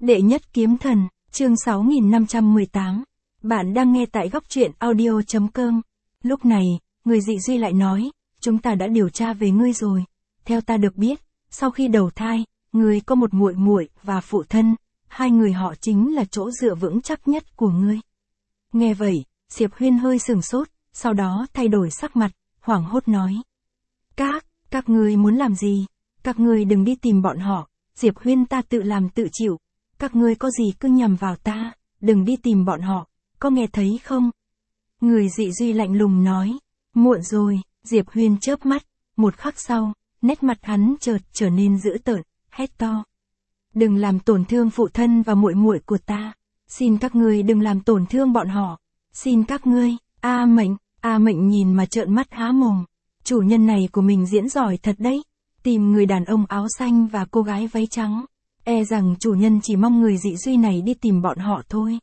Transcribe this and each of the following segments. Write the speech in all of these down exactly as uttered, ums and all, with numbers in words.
Đệ nhất kiếm thần, chương sáu nghìn năm trăm mười tám. Bạn đang nghe tại góc truyện audio chấm com. Lúc này, người dị duy lại nói, chúng ta đã điều tra về ngươi rồi. Theo ta được biết, sau khi đầu thai, ngươi có một muội muội và phụ thân, hai người họ chính là chỗ dựa vững chắc nhất của ngươi. Nghe vậy, Diệp Huyên hơi sửng sốt, sau đó thay đổi sắc mặt, hoảng hốt nói. Các, các ngươi muốn làm gì? Các ngươi đừng đi tìm bọn họ, Diệp Huyên ta tự làm tự chịu. Các ngươi có gì cứ nhằm vào ta, đừng đi tìm bọn họ, có nghe thấy không? Người dị duy lạnh lùng nói. Muộn rồi, Diệp Huyên chớp mắt, một khắc sau, nét mặt hắn chợt trở nên dữ tợn, hét to. Đừng làm tổn thương phụ thân và muội muội của ta, xin các ngươi đừng làm tổn thương bọn họ, xin các ngươi. A Mệnh, A Mệnh nhìn mà trợn mắt há mồm, chủ nhân này của mình diễn giỏi thật đấy, tìm người đàn ông áo xanh và cô gái váy trắng. E rằng chủ nhân chỉ mong người dị duy này đi tìm bọn họ thôi.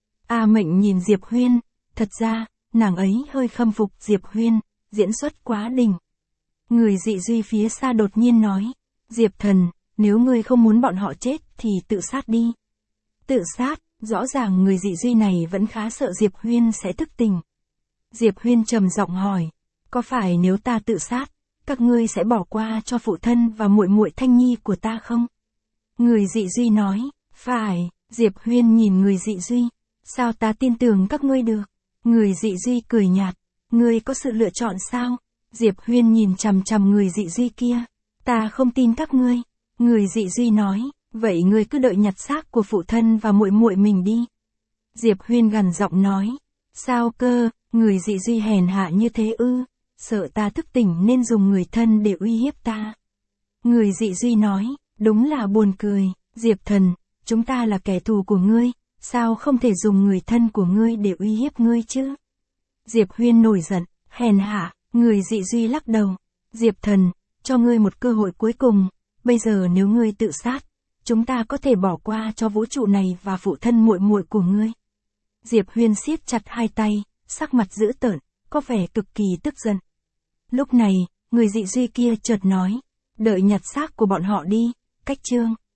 A Mệnh nhìn Diệp Huyên, thật ra, nàng ấy hơi khâm phục Diệp Huyên, diễn xuất quá đỉnh. Người dị duy phía xa đột nhiên nói, Diệp thần, nếu ngươi không muốn bọn họ chết thì tự sát đi. Tự sát, rõ ràng người dị duy này vẫn khá sợ Diệp Huyên sẽ thức tỉnh. Diệp Huyên trầm giọng hỏi, có phải nếu ta tự sát, các ngươi sẽ bỏ qua cho phụ thân và muội muội Thanh Nhi của ta không? Người dị duy nói, phải. Diệp Huyên nhìn người dị duy, sao ta tin tưởng các ngươi được? Người dị duy cười nhạt, ngươi có sự lựa chọn sao? Diệp Huyên nhìn chằm chằm người dị duy kia, ta không tin các ngươi. Người dị duy nói, vậy ngươi cứ đợi nhặt xác của phụ thân và muội muội mình đi. Diệp Huyên gằn giọng nói, sao cơ? Người dị duy hèn hạ như thế ư? Sợ ta thức tỉnh nên dùng người thân để uy hiếp ta. Người dị duy nói, đúng là buồn cười, Diệp thần, chúng ta là kẻ thù của ngươi, sao không thể dùng người thân của ngươi để uy hiếp ngươi chứ? Diệp Huyên nổi giận, hèn hạ. Người dị duy lắc đầu, Diệp thần, cho ngươi một cơ hội cuối cùng, bây giờ nếu ngươi tự sát, chúng ta có thể bỏ qua cho vũ trụ này và phụ thân muội muội của ngươi. Diệp Huyên siết chặt hai tay, sắc mặt dữ tợn, có vẻ cực kỳ tức giận. Lúc này, người dị duy kia chợt nói, đợi nhặt xác của bọn họ đi, cách chương.